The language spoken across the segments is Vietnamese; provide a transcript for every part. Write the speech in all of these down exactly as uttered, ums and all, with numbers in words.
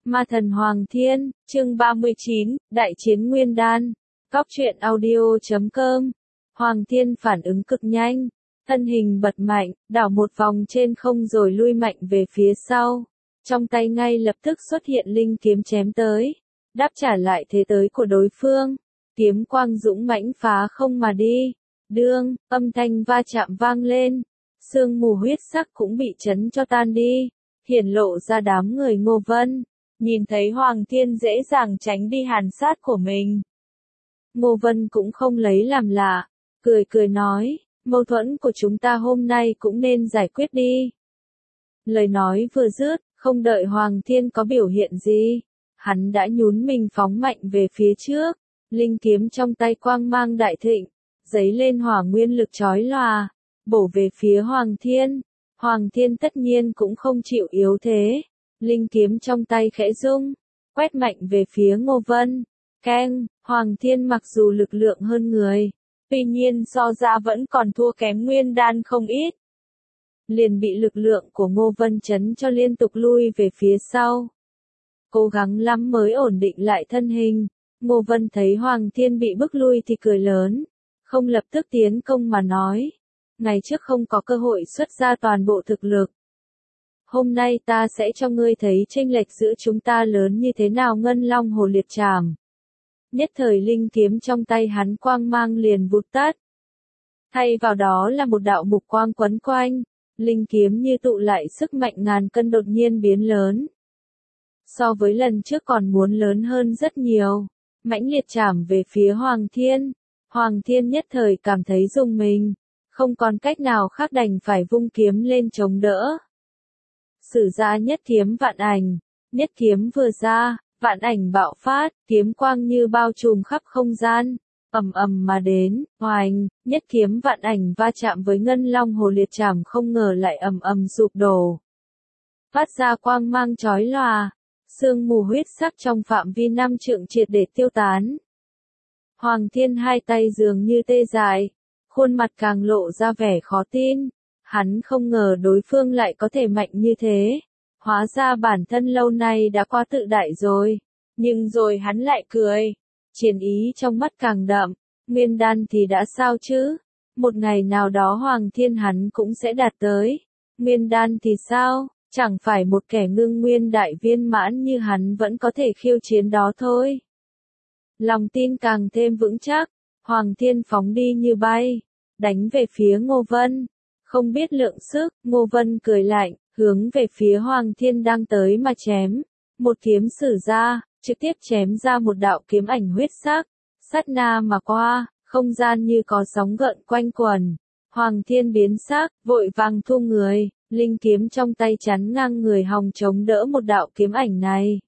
Ma thần Hoàng Thiên, chương ba mươi chín, Đại chiến Nguyên Đan. Cóc truyện audio chấm com. Hoàng Thiên phản ứng cực nhanh, thân hình bật mạnh, đảo một vòng trên không rồi lui mạnh về phía sau. Trong tay ngay lập tức xuất hiện linh kiếm chém tới, đáp trả lại thế tới của đối phương. Kiếm quang dũng mãnh phá không mà đi. Đương, âm thanh va chạm vang lên. Sương mù huyết sắc cũng bị chấn cho tan đi, hiển lộ ra đám người Ngô Vân. Nhìn thấy Hoàng Thiên dễ dàng tránh đi hàn sát của mình, Ngô Vân cũng không lấy làm lạ, cười cười nói, mâu thuẫn của chúng ta hôm nay cũng nên giải quyết đi. Lời nói vừa dứt, không đợi Hoàng Thiên có biểu hiện gì, hắn đã nhún mình phóng mạnh về phía trước, linh kiếm trong tay quang mang đại thịnh, giấy lên hỏa nguyên lực chói lòa, bổ về phía Hoàng Thiên. Hoàng Thiên tất nhiên cũng không chịu yếu thế, linh kiếm trong tay khẽ rung, quét mạnh về phía Ngô Vân. Keng, Hoàng Thiên mặc dù lực lượng hơn người, tuy nhiên so ra vẫn còn thua kém Nguyên Đan không ít. Liền bị lực lượng của Ngô Vân chấn cho liên tục lui về phía sau. Cố gắng lắm mới ổn định lại thân hình, Ngô Vân thấy Hoàng Thiên bị bức lui thì cười lớn, không lập tức tiến công mà nói, ngày trước không có cơ hội xuất ra toàn bộ thực lực. Hôm nay ta sẽ cho ngươi thấy chênh lệch giữa chúng ta lớn như thế nào. Ngân Long Hồ Liệt Trảm. Nhất thời linh kiếm trong tay hắn quang mang liền vụt tắt. Thay vào đó là một đạo mục quang quấn quanh, linh kiếm như tụ lại sức mạnh ngàn cân đột nhiên biến lớn. So với lần trước còn muốn lớn hơn rất nhiều, mãnh liệt chảm về phía Hoàng Thiên. Hoàng Thiên nhất thời cảm thấy rùng mình, không còn cách nào khác đành phải vung kiếm lên chống đỡ. Sử ra nhất kiếm vạn ảnh, nhất kiếm vừa ra, vạn ảnh bạo phát, kiếm quang như bao trùm khắp không gian, ầm ầm mà đến, oanh, nhất kiếm vạn ảnh va chạm với Ngân Long Hồ Liệt Trảm không ngờ lại ầm ầm sụp đổ. Phát ra quang mang chói lòa, sương mù huyết sắc trong phạm vi năm trượng triệt để tiêu tán. Hoàng Thiên hai tay dường như tê dại, khuôn mặt càng lộ ra vẻ khó tin. Hắn không ngờ đối phương lại có thể mạnh như thế. Hóa ra bản thân lâu nay đã quá tự đại rồi. Nhưng rồi hắn lại cười. Chiến ý trong mắt càng đậm. Nguyên đan thì đã sao chứ? Một ngày nào đó Hoàng Thiên hắn cũng sẽ đạt tới. Nguyên đan thì sao? Chẳng phải một kẻ ngưng nguyên đại viên mãn như hắn vẫn có thể khiêu chiến đó thôi. Lòng tin càng thêm vững chắc. Hoàng Thiên phóng đi như bay. Đánh về phía Ngô Vân. Không biết lượng sức, Ngô Vân cười lạnh, hướng về phía Hoàng Thiên đang tới mà chém. Một kiếm sử ra, trực tiếp chém ra một đạo kiếm ảnh huyết sắc. Sát na mà qua, không gian như có sóng gợn quanh quẩn. Hoàng Thiên biến sắc, vội vàng thu người, linh kiếm trong tay chắn ngang người hòng chống đỡ một đạo kiếm ảnh này.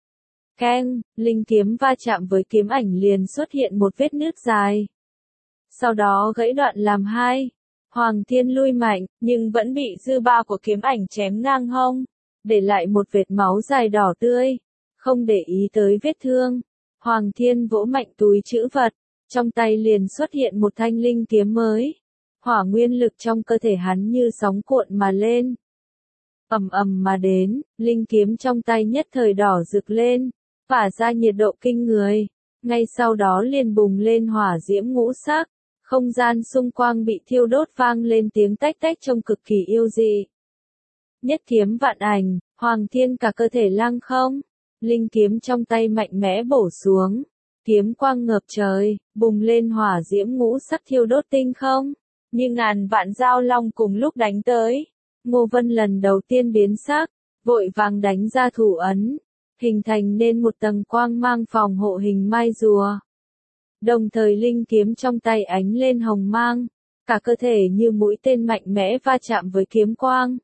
Keng, linh kiếm va chạm với kiếm ảnh liền xuất hiện một vết nứt dài. Sau đó gãy đoạn làm hai. Hoàng Thiên lui mạnh, nhưng vẫn bị dư ba của kiếm ảnh chém ngang hông, để lại một vệt máu dài đỏ tươi. Không để ý tới vết thương, Hoàng Thiên vỗ mạnh túi trữ vật, trong tay liền xuất hiện một thanh linh kiếm mới. Hỏa nguyên lực trong cơ thể hắn như sóng cuộn mà lên. Ầm ầm mà đến, linh kiếm trong tay nhất thời đỏ rực lên, phả ra nhiệt độ kinh người. Ngay sau đó liền bùng lên hỏa diễm ngũ sắc. Không gian xung quanh bị thiêu đốt vang lên tiếng tách tách trông cực kỳ yêu dị. Nhất kiếm vạn ảnh, Hoàng Thiên cả cơ thể lăng không, linh kiếm trong tay mạnh mẽ bổ xuống, kiếm quang ngập trời, bùng lên hỏa diễm ngũ sắc thiêu đốt tinh không, như ngàn vạn dao long cùng lúc đánh tới. Ngô Vân lần đầu tiên biến sắc, vội vàng đánh ra thủ ấn, hình thành nên một tầng quang mang phòng hộ hình mai rùa. Đồng thời linh kiếm trong tay ánh lên hồng mang, cả cơ thể như mũi tên mạnh mẽ va chạm với kiếm quang.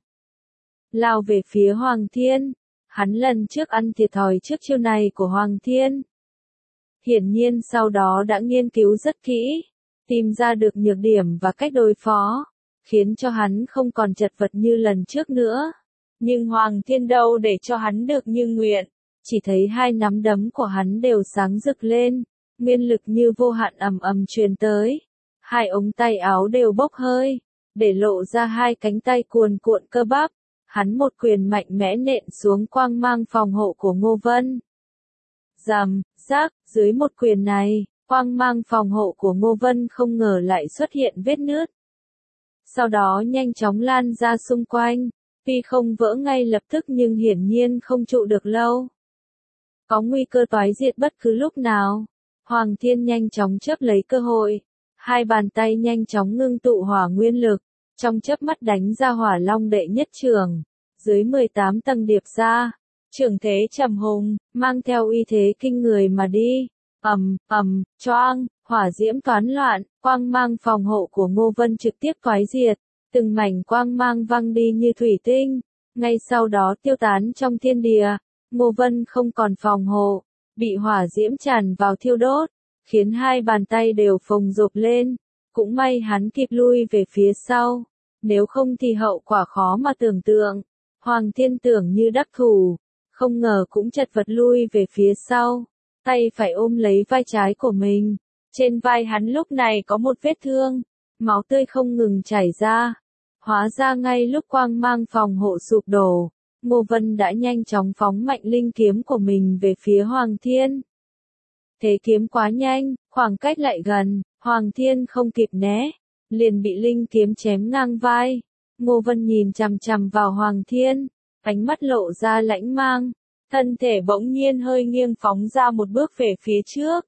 Lao về phía Hoàng Thiên, hắn lần trước ăn thiệt thòi trước chiêu này của Hoàng Thiên. Hiển nhiên sau đó đã nghiên cứu rất kỹ, tìm ra được nhược điểm và cách đối phó, khiến cho hắn không còn chật vật như lần trước nữa. Nhưng Hoàng Thiên đâu để cho hắn được như nguyện, chỉ thấy hai nắm đấm của hắn đều sáng rực lên. Nguyên lực như vô hạn ầm ầm truyền tới, hai ống tay áo đều bốc hơi, để lộ ra hai cánh tay cuồn cuộn cơ bắp, hắn một quyền mạnh mẽ nện xuống quang mang phòng hộ của Ngô Vân. Rầm, rác, dưới một quyền này, quang mang phòng hộ của Ngô Vân không ngờ lại xuất hiện vết nứt. Sau đó nhanh chóng lan ra xung quanh, tuy không vỡ ngay lập tức nhưng hiển nhiên không trụ được lâu. Có nguy cơ toái diệt bất cứ lúc nào. Hoàng Thiên nhanh chóng chớp lấy cơ hội, hai bàn tay nhanh chóng ngưng tụ hỏa nguyên lực, trong chớp mắt đánh ra hỏa long đệ nhất trường, dưới mười tám tầng điệp ra, trường thế trầm hùng, mang theo uy thế kinh người mà đi. Ầm, ầm, choang, hỏa diễm toán loạn, quang mang phòng hộ của Ngô Vân trực tiếp toái diệt, từng mảnh quang mang văng đi như thủy tinh, ngay sau đó tiêu tán trong thiên địa. Ngô Vân không còn phòng hộ, bị hỏa diễm tràn vào thiêu đốt, khiến hai bàn tay đều phồng rộp lên, cũng may hắn kịp lui về phía sau, nếu không thì hậu quả khó mà tưởng tượng. Hoàng Thiên tưởng như đắc thủ, không ngờ cũng chật vật lui về phía sau, tay phải ôm lấy vai trái của mình, trên vai hắn lúc này có một vết thương, máu tươi không ngừng chảy ra, hóa ra ngay lúc quang mang phòng hộ sụp đổ. Ngô Vân đã nhanh chóng phóng mạnh linh kiếm của mình về phía Hoàng Thiên. Thế kiếm quá nhanh, khoảng cách lại gần, Hoàng Thiên không kịp né, liền bị linh kiếm chém ngang vai. Ngô Vân nhìn chằm chằm vào Hoàng Thiên, ánh mắt lộ ra lãnh mang, thân thể bỗng nhiên hơi nghiêng phóng ra một bước về phía trước.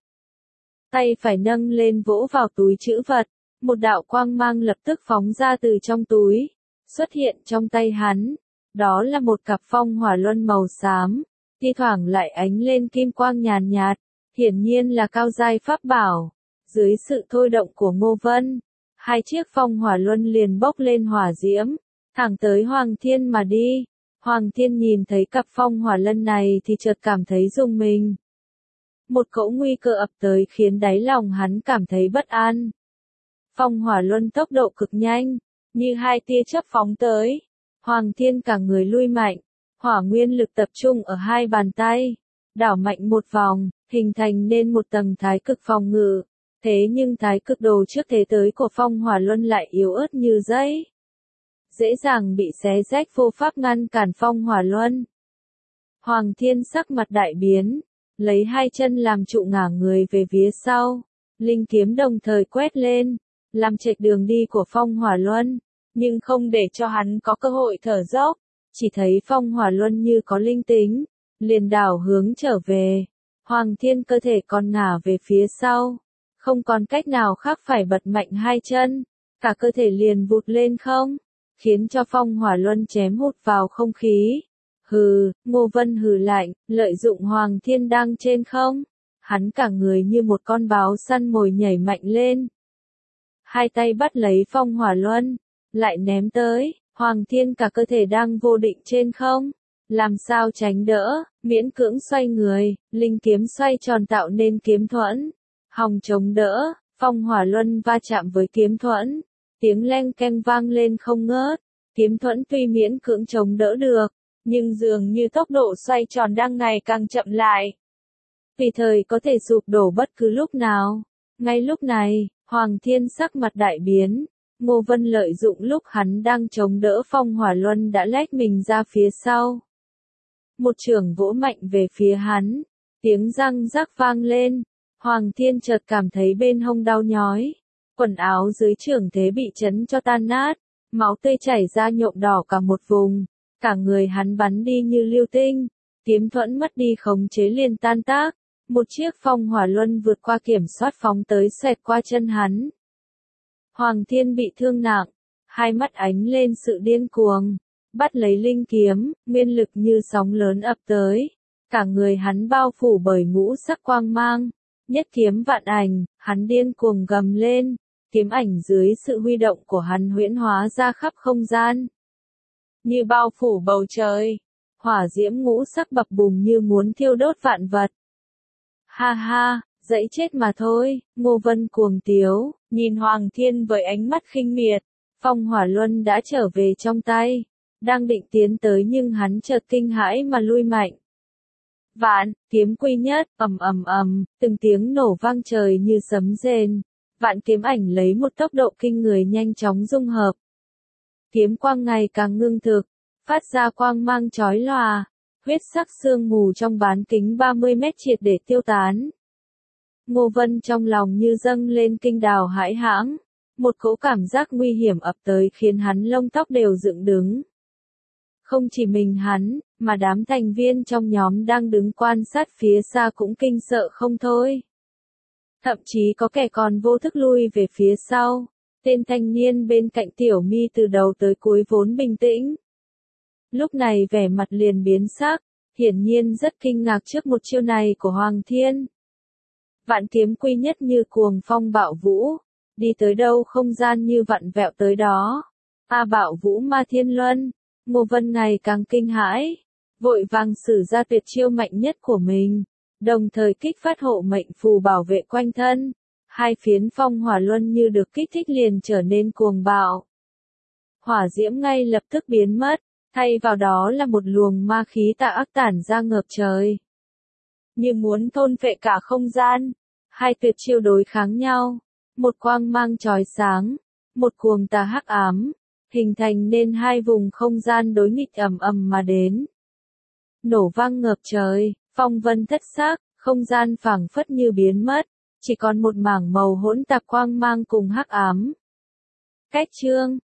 Tay phải nâng lên vỗ vào túi trữ vật, một đạo quang mang lập tức phóng ra từ trong túi, xuất hiện trong tay hắn. Đó là một cặp phong hỏa luân màu xám, thi thoảng lại ánh lên kim quang nhàn nhạt, hiển nhiên là cao giai pháp bảo. Dưới sự thôi động của Ngô Vân, hai chiếc phong hỏa luân liền bốc lên hỏa diễm, thẳng tới Hoàng Thiên mà đi. Hoàng Thiên nhìn thấy cặp phong hỏa luân này thì chợt cảm thấy rùng mình. Một cỗ nguy cơ ập tới khiến đáy lòng hắn cảm thấy bất an. Phong hỏa luân tốc độ cực nhanh, như hai tia chớp phóng tới. Hoàng Thiên cả người lui mạnh, hỏa nguyên lực tập trung ở hai bàn tay, đảo mạnh một vòng, hình thành nên một tầng thái cực phòng ngự. Thế nhưng thái cực đồ trước thế tới của phong hỏa luân lại yếu ớt như giấy, dễ dàng bị xé rách, vô pháp ngăn cản phong hỏa luân. Hoàng Thiên sắc mặt đại biến, lấy hai chân làm trụ ngả người về phía sau, linh kiếm đồng thời quét lên, làm chệch đường đi của phong hỏa luân. Nhưng không để cho hắn có cơ hội thở dốc, chỉ thấy phong hỏa luân như có linh tính, liền đảo hướng trở về. Hoàng Thiên cơ thể còn ngả về phía sau, không còn cách nào khác phải bật mạnh hai chân, cả cơ thể liền vụt lên không, khiến cho phong hỏa luân chém hụt vào không khí. Hừ, Ngô Vân hừ lạnh, lợi dụng Hoàng Thiên đang trên không, hắn cả người như một con báo săn mồi nhảy mạnh lên. Hai tay bắt lấy phong hỏa luân, lại ném tới. Hoàng Thiên cả cơ thể đang vô định trên không, làm sao tránh đỡ, miễn cưỡng xoay người, linh kiếm xoay tròn tạo nên kiếm thuẫn, hòng chống đỡ, phong hỏa luân va chạm với kiếm thuẫn, tiếng leng keng vang lên không ngớt. Kiếm thuẫn tuy miễn cưỡng chống đỡ được, nhưng dường như tốc độ xoay tròn đang ngày càng chậm lại, tùy thời có thể sụp đổ bất cứ lúc nào. Ngay lúc này, Hoàng Thiên sắc mặt đại biến. Ngô Vân lợi dụng lúc hắn đang chống đỡ phong hỏa luân đã lách mình ra phía sau. Một chưởng vỗ mạnh về phía hắn, tiếng răng rắc vang lên. Hoàng Thiên chợt cảm thấy bên hông đau nhói, quần áo dưới chưởng thế bị chấn cho tan nát, máu tươi chảy ra nhuộm đỏ cả một vùng, cả người hắn bắn đi như lưu tinh, kiếm thuẫn mất đi khống chế liền tan tác, một chiếc phong hỏa luân vượt qua kiểm soát phóng tới xoẹt qua chân hắn. Hoàng Thiên bị thương nặng, hai mắt ánh lên sự điên cuồng, bắt lấy linh kiếm, nguyên lực như sóng lớn ập tới, cả người hắn bao phủ bởi ngũ sắc quang mang, nhất kiếm vạn ảnh, hắn điên cuồng gầm lên, kiếm ảnh dưới sự huy động của hắn huyễn hóa ra khắp không gian, như bao phủ bầu trời, hỏa diễm ngũ sắc bập bùng như muốn thiêu đốt vạn vật. Ha ha, dẫy chết mà thôi, Ngô Vân cuồng tiếu, nhìn Hoàng Thiên với ánh mắt khinh miệt, phong hỏa luân đã trở về trong tay, đang định tiến tới nhưng hắn chợt kinh hãi mà lui mạnh. Vạn, kiếm quy nhất, ầm ầm ầm, từng tiếng nổ vang trời như sấm rền, vạn kiếm ảnh lấy một tốc độ kinh người nhanh chóng dung hợp. Kiếm quang ngày càng ngưng thực, phát ra quang mang chói lòa, huyết sắc sương mù trong bán kính ba mươi mét triệt để tiêu tán. Ngô Vân trong lòng như dâng lên kinh đào hãi hãng, một cỗ cảm giác nguy hiểm ập tới khiến hắn lông tóc đều dựng đứng. Không chỉ mình hắn, mà đám thành viên trong nhóm đang đứng quan sát phía xa cũng kinh sợ không thôi. Thậm chí có kẻ còn vô thức lui về phía sau. Tên thanh niên bên cạnh Tiểu Mi từ đầu tới cuối vốn bình tĩnh. Lúc này vẻ mặt liền biến sắc, hiển nhiên rất kinh ngạc trước một chiêu này của Hoàng Thiên. Vạn kiếm quy nhất như cuồng phong bạo vũ, đi tới đâu không gian như vặn vẹo tới đó. A bạo vũ ma thiên luân, Ngô Vân ngày càng kinh hãi, vội vàng sử ra tuyệt chiêu mạnh nhất của mình, đồng thời kích phát hộ mệnh phù bảo vệ quanh thân. Hai phiến phong hỏa luân như được kích thích liền trở nên cuồng bạo. Hỏa diễm ngay lập tức biến mất, thay vào đó là một luồng ma khí tà ác tản ra ngập trời. Như muốn thôn phệ cả không gian, hai tuyệt chiêu đối kháng nhau, một quang mang chói sáng, một cuồng tà hắc ám, hình thành nên hai vùng không gian đối nghịch ầm ầm mà đến. Nổ vang ngập trời, phong vân thất sắc, không gian phảng phất như biến mất. Chỉ còn một mảng màu hỗn tạp quang mang cùng hắc ám. Cách chương